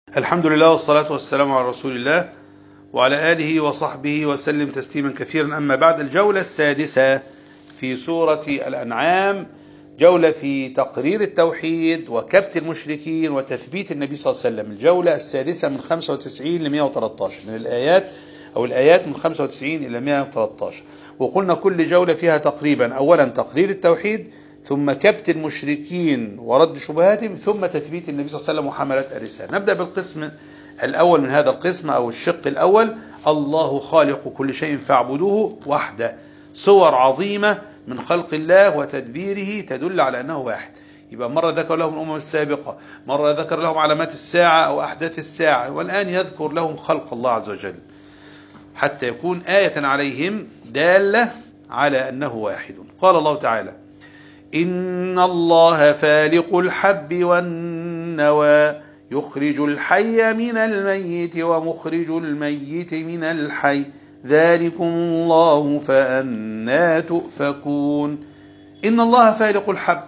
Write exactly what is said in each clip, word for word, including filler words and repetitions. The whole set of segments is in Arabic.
الحمد لله والصلاة والسلام على رسول الله وعلى آله وصحبه وسلم تسليما كثيرا. أما بعد، الجولة السادسة في سورة الأنعام، جولة في تقرير التوحيد وكبت المشركين وتثبيت النبي صلى الله عليه وسلم. الجولة السادسة من خمسة وتسعين ل مئة وثلاثة عشر من الآيات أو الآيات من خمسة وتسعين إلى مئة وثلاثة عشر. وقلنا كل جولة فيها تقريبا أولا تقرير التوحيد، ثم كبت المشركين ورد شبهاتهم، ثم تثبيت النبي صلى الله عليه وسلم وحملة الرسالة. نبدأ بالقسم الأول من هذا القسم أو الشق الأول: الله خالق كل شيء فاعبدوه وحده. صور عظيمة من خلق الله وتدبيره تدل على أنه واحد. يبقى مرة ذكر لهم الأمم السابقة، مرة ذكر لهم علامات الساعة أو أحداث الساعة، والآن يذكر لهم خلق الله عز وجل حتى يكون آية عليهم دالة على أنه واحد. قال الله تعالى: إن الله فالق الحب والنوى يخرج الحي من الميت ومخرج الميت من الحي ذلكم الله فأنى تؤفكون. إن الله فالق الحب،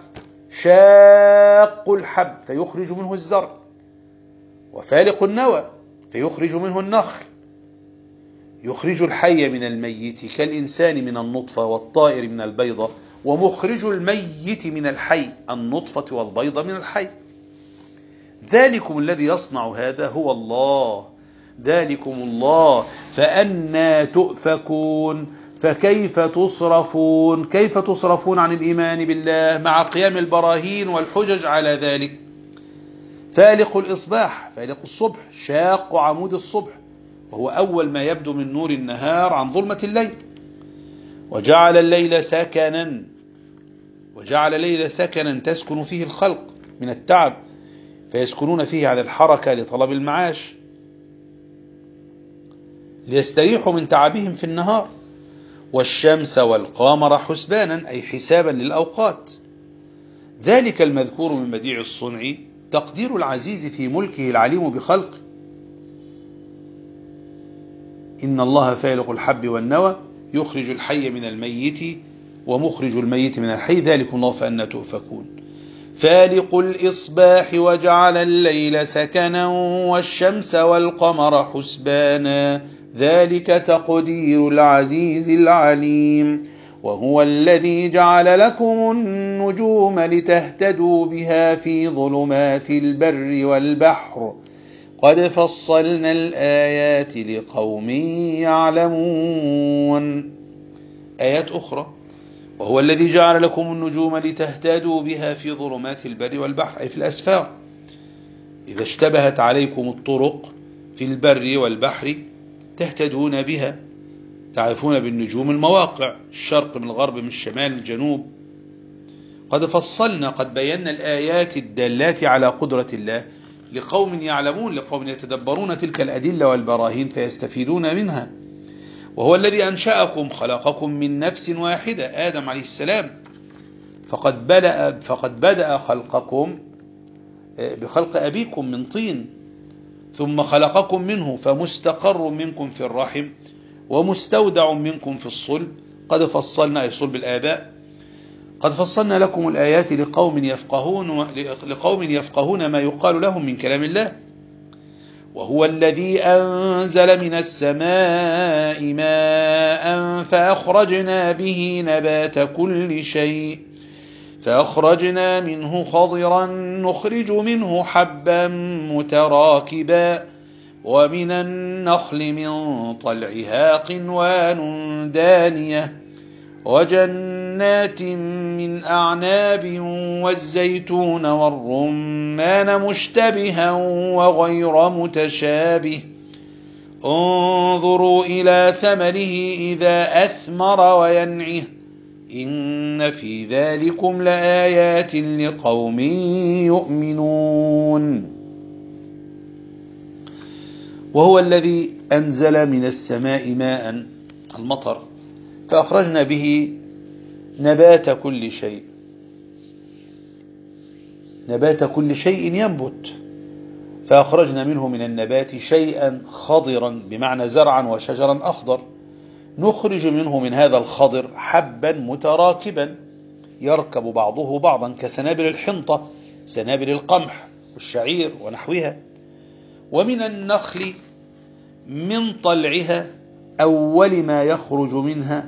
شاق الحب فيخرج منه الزرع، وفالق النوى فيخرج منه النخل، يخرج الحي من الميت كالإنسان من النطفة والطائر من البيضة، ومخرج الميت من الحي النطفة والبيضة من الحي. ذلكم الذي يصنع هذا هو الله، ذلكم الله فأنى تؤفكون. فكيف تصرفون؟ كيف تصرفون عن الإيمان بالله مع قيام البراهين والحجج على ذلك؟ فالق الإصباح، فالق الصبح، شاق عمود الصبح، وهو أول ما يبدو من نور النهار عن ظلمة الليل. وجعل الليل سكنا، وجعل الليل سكنا تسكن فيه الخلق من التعب، فيسكنون فيه على الحركة لطلب المعاش، ليستريحوا من تعبهم في النهار. والشمس والقمر حسبانا، أي حسابا للأوقات. ذلك المذكور من بديع الصنع تقدير العزيز في ملكه العليم بخلقه. إن الله فالق الحب والنوى يخرج الحي من الميت ومخرج الميت من الحي ذلكم الله فأنى تؤفكون. فالق الإصباح وجعل الليل سكنا والشمس والقمر حسبانا ذلك تقدير العزيز العليم. وهو الذي جعل لكم النجوم لتهتدوا بها في ظلمات البر والبحر قد فصلنا الآيات لقوم يعلمون. آيات أخرى: وهو الذي جعل لكم النجوم لتهتدوا بها في ظلمات البر والبحر، أي في الأسفار. إذا اشتبهت عليكم الطرق في البر والبحر تهتدون بها، تعرفون بالنجوم المواقع، الشرق من الغرب من الشمال من الجنوب. قد فصلنا، قد بينا الآيات الدالات على قدرة الله لقوم يعلمون، لقوم يتدبرون تلك الأدلة والبراهين فيستفيدون منها. وهو الذي أنشأكم، خلقكم من نفس واحدة، آدم عليه السلام، فقد بدأ, فقد بدأ خلقكم بخلق أبيكم من طين، ثم خلقكم منه فمستقر منكم في الرحم ومستودع منكم في الصلب. قد فصلنا، أي صلب الآباء، قد فصلنا لكم الآيات لقوم يفقهون, لقوم يفقهون ما يقال لهم من كلام الله. وهو الذي أنزل من السماء ماء فأخرجنا به نبات كل شيء فأخرجنا منه خضرا نخرج منه حبا متراكبا ومن النخل من طلعها قنوان دانية وجنات من أعناب والزيتون والرمان مشتبها وغير متشابه انظروا إلى ثمره إذا أثمر وينعه إن في ذلكم لآيات لقوم يؤمنون. وهو الذي أنزل من السماء ماء، المطر، فأخرجنا به نبات كل شيء، نبات كل شيء ينبت، فأخرجنا منه من النبات شيئا خضرا بمعنى زرعا وشجرا أخضر، نخرج منه من هذا الخضر حبا متراكبا يركب بعضه بعضا كسنابل الحنطة، سنابل القمح والشعير ونحوها. ومن النخل من طلعها أول ما يخرج منها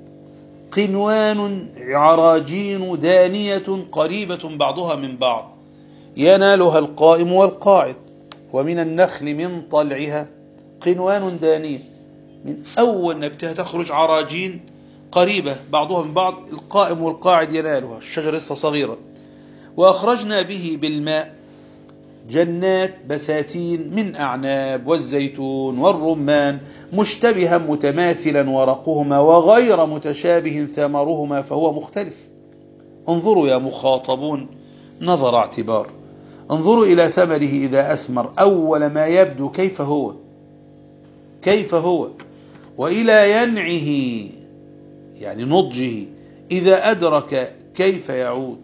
قنوان عراجين دانية قريبة بعضها من بعض ينالها القائم والقاعد. ومن النخل من طلعها قنوان دانية، من أول نبتها تخرج عراجين قريبة بعضها من بعض، القائم والقاعد ينالها، الشجرة لسه صغيرة. وأخرجنا به بالماء جنات بساتين من أعناب والزيتون والرمان مشتبها متماثلا ورقهما وغير متشابه ثمرهما فهو مختلف. انظروا يا مخاطبون نظر اعتبار، انظروا إلى ثمره إذا أثمر أول ما يبدو كيف هو كيف هو وإلى ينعه يعني نضجه إذا أدرك كيف يعود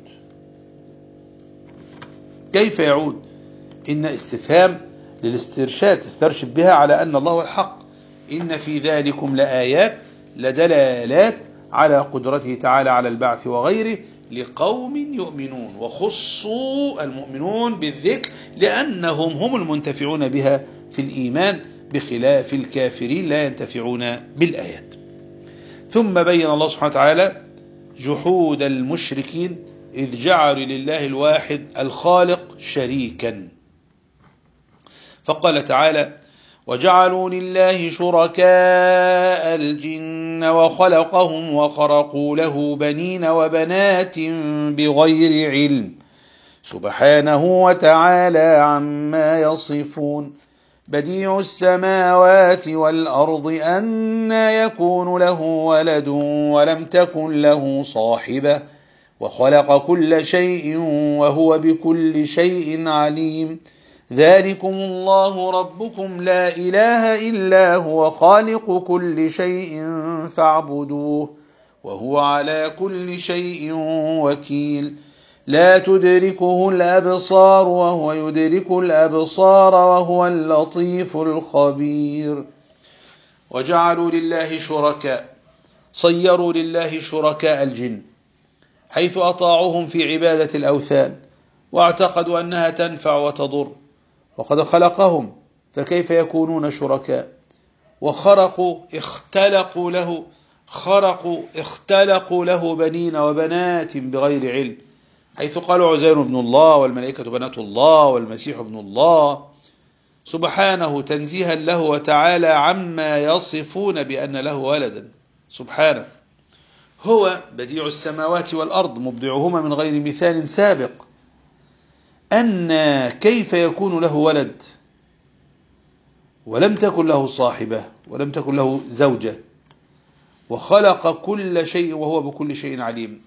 كيف يعود إن استفهام للاسترشاد، تسترشد بها على أن الله الحق. إن في ذلكم لآيات لدلالات على قدرته تعالى على البعث وغيره لقوم يؤمنون. وخصوا المؤمنون بالذكر لأنهم هم المنتفعون بها في الإيمان بخلاف الكافرين لا ينتفعون بالآيات. ثم بين الله سبحانه وتعالى جحود المشركين إذ جعلوا لله الواحد الخالق شريكا، فقال تعالى: وجعلوا لله شركاء الجن وخلقهم وخرقوا له بنين وبنات بغير علم سبحانه وتعالى عما يصفون. بديع السماوات والأرض أنى يكون له ولد ولم تكن له صاحبة وخلق كل شيء وهو بكل شيء عليم. ذلكم الله ربكم لا إله إلا هو خالق كل شيء فاعبدوه وهو على كل شيء وكيل. لا تدركه الأبصار وهو يدرك الأبصار وهو اللطيف الخبير. وجعلوا لله شركاء، صيروا لله شركاء الجن حيث أطاعوهم في عبادة الأوثان واعتقدوا أنها تنفع وتضر، وقد خلقهم فكيف يكونون شركاء؟ وخرقوا اختلقوا له خرقوا اختلقوا له بنين وبنات بغير علم، حيث قالوا عزير ابن الله والملائكة بنات الله والمسيح ابن الله، سبحانه تنزيها له وتعالى عما يصفون بأن له ولدا. سبحانه هو بديع السماوات والأرض مبدعهما من غير مثال سابق، أن كيف يكون له ولد ولم تكن له صاحبة ولم تكن له زوجة، وخلق كل شيء وهو بكل شيء عليم.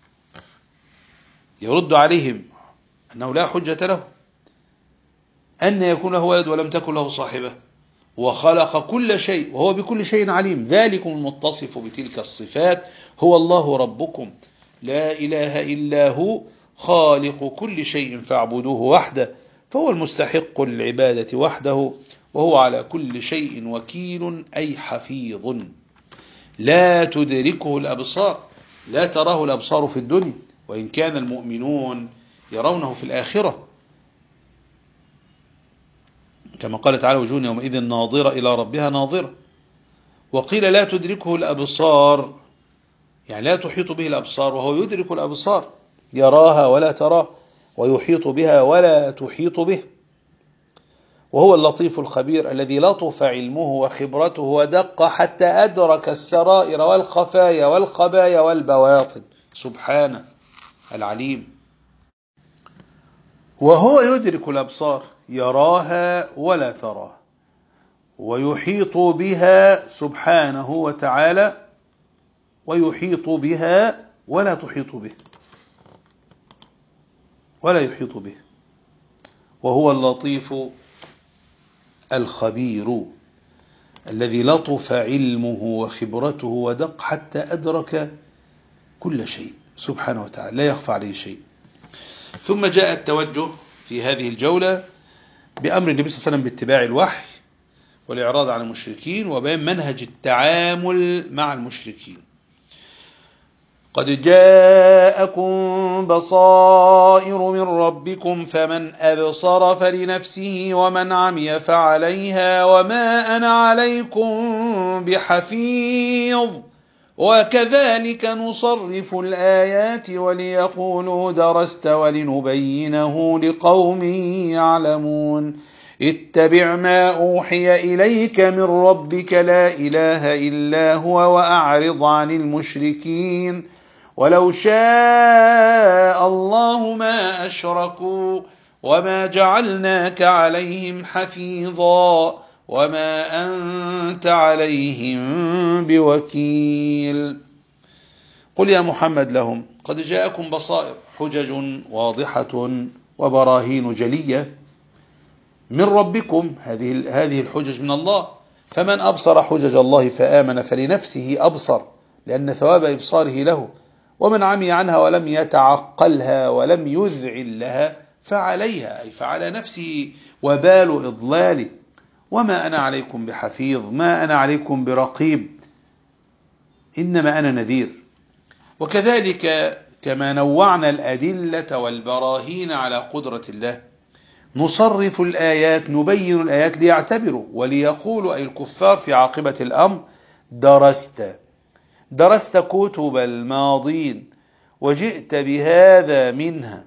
يرد عليهم أنه لا حجة له أن يكون له ولد ولم تكن له صاحبة وخلق كل شيء وهو بكل شيء عليم. ذلكم المتصف بتلك الصفات هو الله ربكم لا إله إلا هو خالق كل شيء فاعبدوه وحده فهو المستحق للعبادة وحده وهو على كل شيء وكيل أي حفيظ. لا تدركه الأبصار، لا تراه الأبصار في الدنيا، وإن كان المؤمنون يرونه في الآخرة كما قال تعالى: وجوه يومئذ ناظرة إلى ربها ناظرة. وقيل لا تدركه الأبصار يعني لا تحيط به الأبصار وهو يدرك الأبصار، يراها ولا تراه ويحيط بها ولا تحيط به. وهو اللطيف الخبير الذي لطف علمه وخبرته ودق حتى أدرك السرائر والخفايا والخبايا والبواطن. سبحانه العليم. وهو يدرك الأبصار يراها ولا تراه ويحيط بها سبحانه وتعالى ويحيط بها ولا تحيط به ولا يحيط به. وهو اللطيف الخبير الذي لطف علمه وخبرته ودق حتى أدرك كل شيء سبحانه وتعالى لا يخفى عليه شيء. ثم جاء التوجه في هذه الجولة بأمر النبي صلى الله عليه وسلم باتباع الوحي والإعراض عن المشركين وبيان منهج التعامل مع المشركين. قد جاءكم بصائر من ربكم فمن أبصر فلنفسه ومن عمي فعليها وما أنا عليكم بحفيظ وكذلك نصرف الآيات وليقولوا درست ولنبينه لقوم يعلمون اتبع ما أوحي إليك من ربك لا إله إلا هو وأعرض عن المشركين ولو شاء الله ما أشركوا وما جعلناك عليهم حفيظا وما أنت عليهم بوكيل. قل يا محمد لهم قد جاءكم بصائر حجج واضحة وبراهين جلية من ربكم، هذه هذه الحجج من الله، فمن أبصر حجج الله فآمن فلنفسه أبصر لأن ثواب إبصاره له، ومن عمي عنها ولم يتعقلها ولم يذعن لها فعليها أي فعلى نفسه وبال إضلاله. وما أنا عليكم بحفيظ، ما أنا عليكم برقيب، إنما أنا نذير. وكذلك كما نوعنا الأدلة والبراهين على قدرة الله نصرف الآيات، نبين الآيات ليعتبروا وليقولوا أي الكفار في عاقبة الأمر درست درست كتب الماضين وجئت بهذا منها،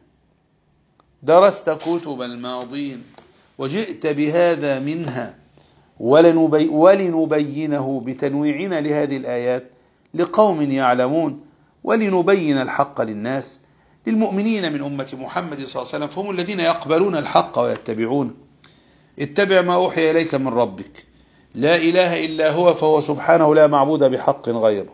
درست كتب الماضين وجئت بهذا منها ولنبي ولنبينه بتنويعنا لهذه الآيات لقوم يعلمون ولنبين الحق للناس للمؤمنين من أمة محمد صلى الله عليه وسلم فهم الذين يقبلون الحق ويتبعون. اتبع ما أوحي إليك من ربك لا إله إلا هو فهو سبحانه لا معبود بحق غيره،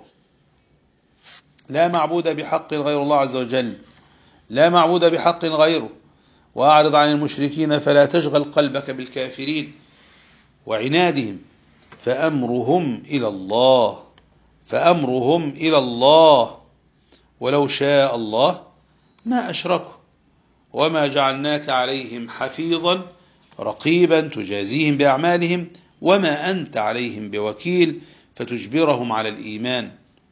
لا معبود بحق غير الله عز وجل، لا معبود بحق غيره. وأعرض عن المشركين فلا تشغل قلبك بالكافرين وعنادهم فأمرهم إلى الله فأمرهم إلى الله ولو شاء الله ما أشركوا وما جعلناك عليهم حفيظا رقيبا تجازيهم بأعمالهم وما أنت عليهم بوكيل فتجبرهم على الإيمان.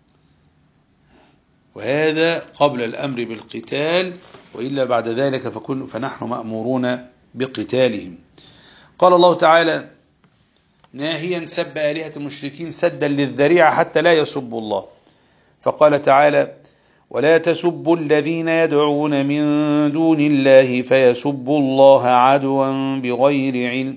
وهذا قبل الأمر بالقتال، وإلا بعد ذلك فكن فنحن مأمورون بقتالهم. قال الله تعالى ناهيا سب آلهة المشركين سدا للذريعة حتى لا يسبوا الله، فقال تعالى ولا تسبوا الذين يدعون من دون الله فيسبوا الله عدوا بغير علم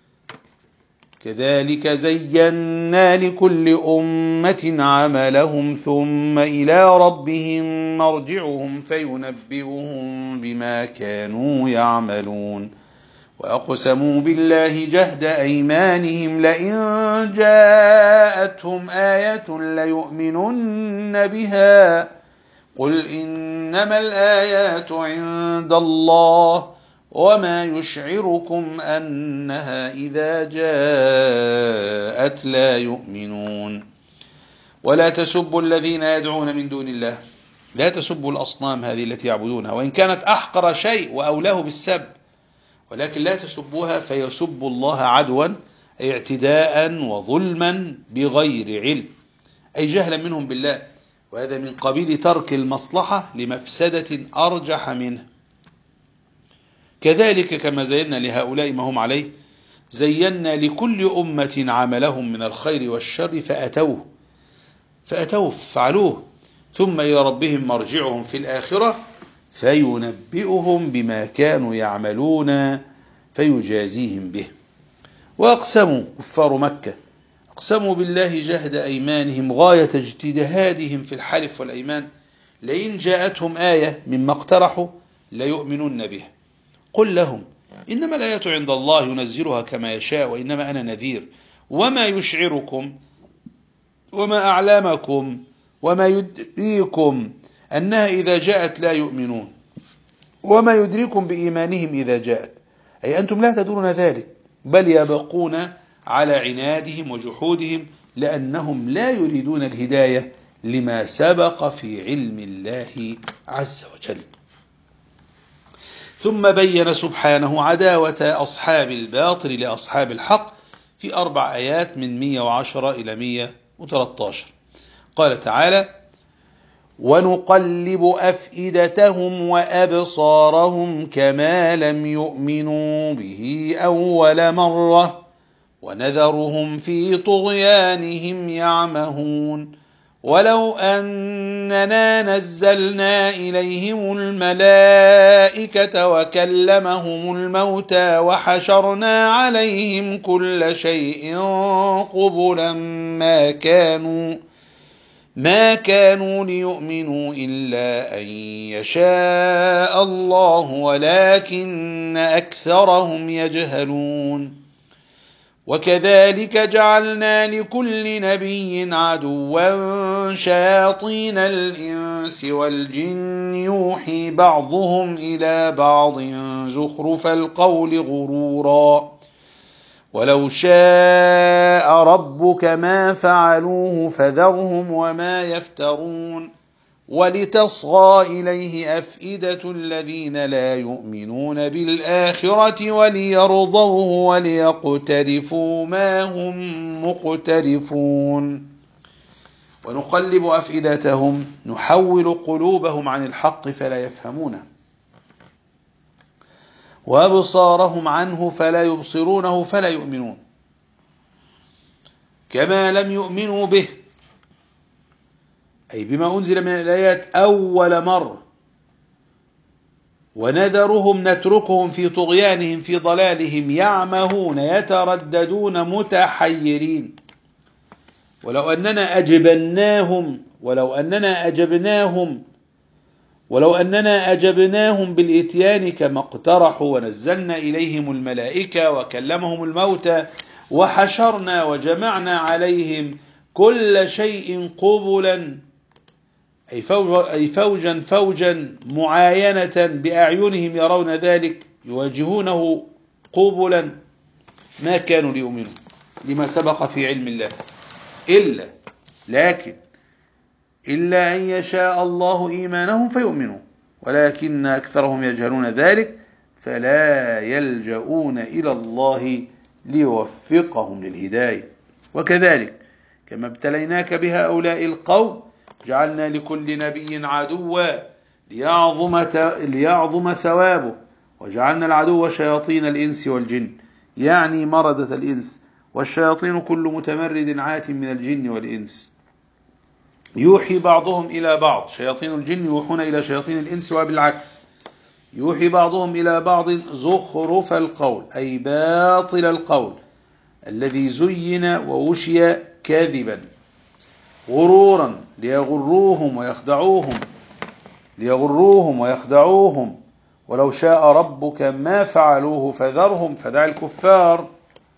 كذلك زينا لكل أمة عملهم ثم إلى ربهم مرجعهم فينبئهم بما كانوا يعملون وأقسموا بالله جهد أيمانهم لئن جاءتهم آية ليؤمنن بها قل إنما الآيات عند الله وما يشعركم أنها إذا جاءت لا يؤمنون. ولا تسبوا الذين يدعون من دون الله، لا تسبوا الأصنام هذه التي يعبدونها وإن كانت أحقر شيء وأولاه بالسب، ولكن لا تسبوها فيسبوا الله عدوا أي اعتداء وظلما بغير علم أي جهلا منهم بالله، وهذا من قبيل ترك المصلحة لمفسدة أرجح منه. كذلك كما زينا لهؤلاء ما هم عليه زينا لكل أمة عملهم من الخير والشر فأتوه فأتوه فعلوه ثم إلى ربهم مرجعهم في الآخرة فينبئهم بما كانوا يعملون فيجازيهم به. وأقسموا كفار مكة أقسموا بالله جهد أيمانهم غاية اجتهادهم في الحلف والأيمان لئن جاءتهم آية مما اقترحوا ليؤمنون بها قل لهم إنما الآيات عند الله ينزلها كما يشاء وإنما أنا نذير وما يشعركم وما أعلمكم وما يدريكم أنها إذا جاءت لا يؤمنون وما يدريكم بإيمانهم إذا جاءت، أي أنتم لا تدرون ذلك بل يبقون على عنادهم وجحودهم لأنهم لا يريدون الهداية لما سبق في علم الله عز وجل. ثم بين سبحانه عداوة أصحاب الباطل لأصحاب الحق في أربع آيات من مئة وعشرة إلى مئة وثلاثة عشر. قال تعالى ونقلب أفئدتهم وأبصارهم كما لم يؤمنوا به أول مرة ونذرهم في طغيانهم يعمهون ولو أننا نزلنا إليهم الملائكة وكلمهم الموتى وحشرنا عليهم كل شيء قبلا ما كانوا ما كانوا ليؤمنوا إلا أن يشاء الله ولكن أكثرهم يجهلون وكذلك جعلنا لكل نبي عدوا شياطين الإنس والجن يوحي بعضهم إلى بعض زخرف القول غرورا ولو شاء ربك ما فعلوه فذرهم وما يفترون ولتصغى إليه أفئدة الذين لا يؤمنون بالآخرة وليرضوه وليقترفوا ما هم مقترفون ونقلب أفئدتهم نحول قلوبهم عن الحق فلا يفهمونه وأبصارهم عنه فلا يبصرونه فلا يؤمنون كما لم يؤمنوا به أي بما أنزل من الآيات أول مرة ونذرهم نتركهم في طغيانهم في ضلالهم يعمهون يترددون متحيرين ولو أننا أجبناهم ولو أننا أجبناهم ولو أننا أجبناهم بالإتيان كما اقترحوا ونزلنا إليهم الملائكة وكلمهم الموتى وحشرنا وجمعنا عليهم كل شيء قبلا أي فوجا, أي فوجا فوجا معاينة بأعينهم يرون ذلك يواجهونه قبلا ما كانوا ليؤمنوا لما سبق في علم الله إلا لكن إلا أن يشاء الله إيمانهم فيؤمنوا ولكن أكثرهم يجهلون ذلك فلا يلجؤون إلى الله ليوفقهم للهداية وكذلك كما ابتليناك بهؤلاء القوم جعلنا لكل نبي عدوا ليعظم, ليعظم ثوابه وجعلنا العدو شياطين الإنس والجن يعني مردة الإنس والشياطين كل متمرد عات من الجن والإنس يوحي بعضهم إلى بعض شياطين الجن يوحون إلى شياطين الإنس وبالعكس يوحي بعضهم إلى بعض زخرف القول أي باطل القول الذي زين ووشي كاذبا غرورا ليغروهم ويخدعوهم ليغروهم ويخدعوهم ولو شاء ربك ما فعلوه فذرهم فدع الكفار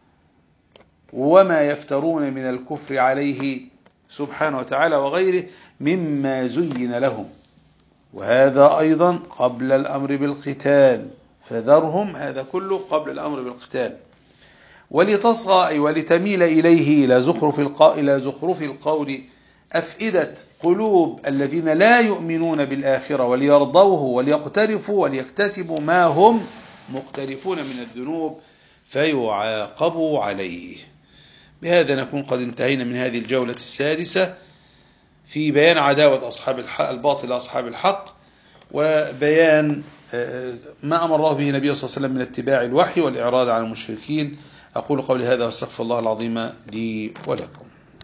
وما يفترون من الكفر عليه سبحانه وتعالى وغيره مما زين لهم وهذا أيضا قبل الأمر بالقتال فذرهم هذا كله قبل الأمر بالقتال ولتصغى أي ولتميل إليه إلى زخرف إلى زخرف القول أفئدة قلوب الذين لا يؤمنون بالآخرة وليرضوه وليقترفوا وليكتسبوا ما هم مقترفون من الذنوب فيعاقبوا عليه. بهذا نكون قد انتهينا من هذه الجولة السادسة في بيان عداوة أصحاب الحق الباطل أصحاب الحق وبيان ما أمر الله به النبي صلى الله عليه وسلم من اتباع الوحي والإعراض عن المشركين. أقول قولي هذا واستغفر الله العظيم لي ولكم.